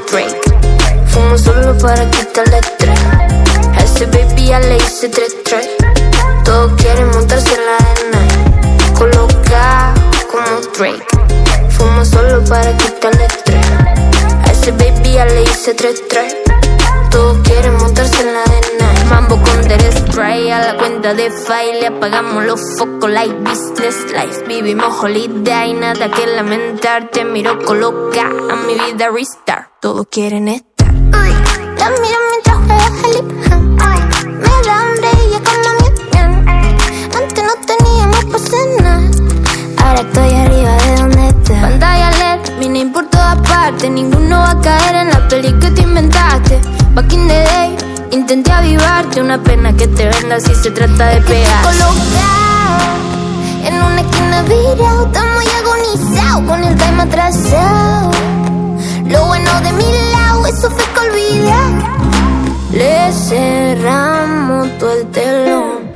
Drake. Fumo solo para quitarle estrés. A ese baby ya le hice 3-3. Todos quieren montarse en la arena. Colocado como Drake. Fumo solo para quitarle estrés. A ese baby ya le hice 3-3. Todos quieren montarse en la arena. Mambo con el spray a la cuenta de file. Apagamos los focos like business life. Vivimos holiday, nada que lamentar. Te miro coloca a mi vida restart. Todos quieren estar. La miro mientras juegas al hip hop. Me da hambre y ya como mi. Antes no teníamos pa' cenar. Ahora estoy arriba de donde estás. Pantalla LED, mini por todas partes. Ninguno va a caer en la peli que te inventaste. Back in the day, intenté avivarte. Una pena que te venda si se trata de pegar. Colocado en una esquina virado. Estamos muy agonizados con el time atrasado. Lo bueno de mi lado, eso fue que olvidar. Le cerramos todo el telón.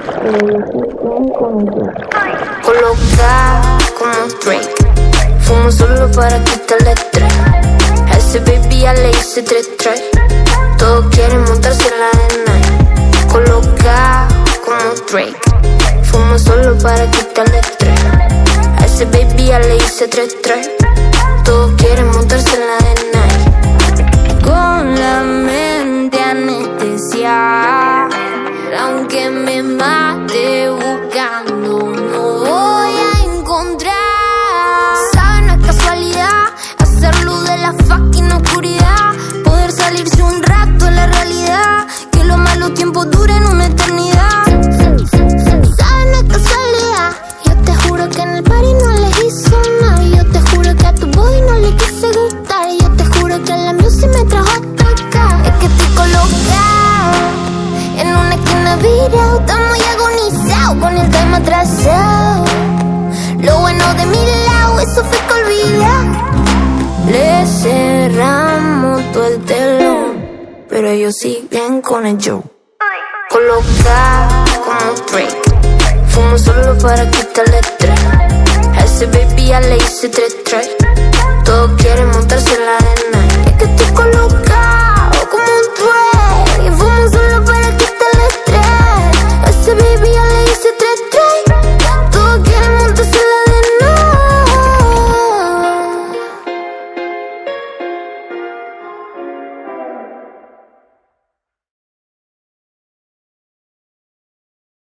Colocado como Drake. Fumo solo para quitarle estrés. A ese baby ya le hice 3-3. Todos quieren montarse en la arena. Colocado como Drake. Fumo solo para quitarle estrés. A ese baby ya le hice 3-3. Todos quieren montarse en la arena. Con la mente anestesiada. Aunque me mate buscando, no voy a encontrar. ¿Sabes? No es casualidad hacer luz de la fucking oscuridad. Poder salirse un rato de la realidad. Que los malos tiempos duren una eternidad. ¿Sabes? No es casualidad. Yo te juro que en el party no le hizo nada. Yo te juro que a tu body no le quise gustar. Yo te juro que la music me trajo hasta acá. Es que estoy colocado en una esquina virado. Estamos muy agonizados con el time atrasado. Lo bueno de mi lado, eso fue que olvidar. Le cerramos todo el telón, pero ellos siguen con el show. Colocado como Drake. Fumo solo para quitarle estrés. A ese baby ya le hice 3-3. Todos quieren montarse en la arena.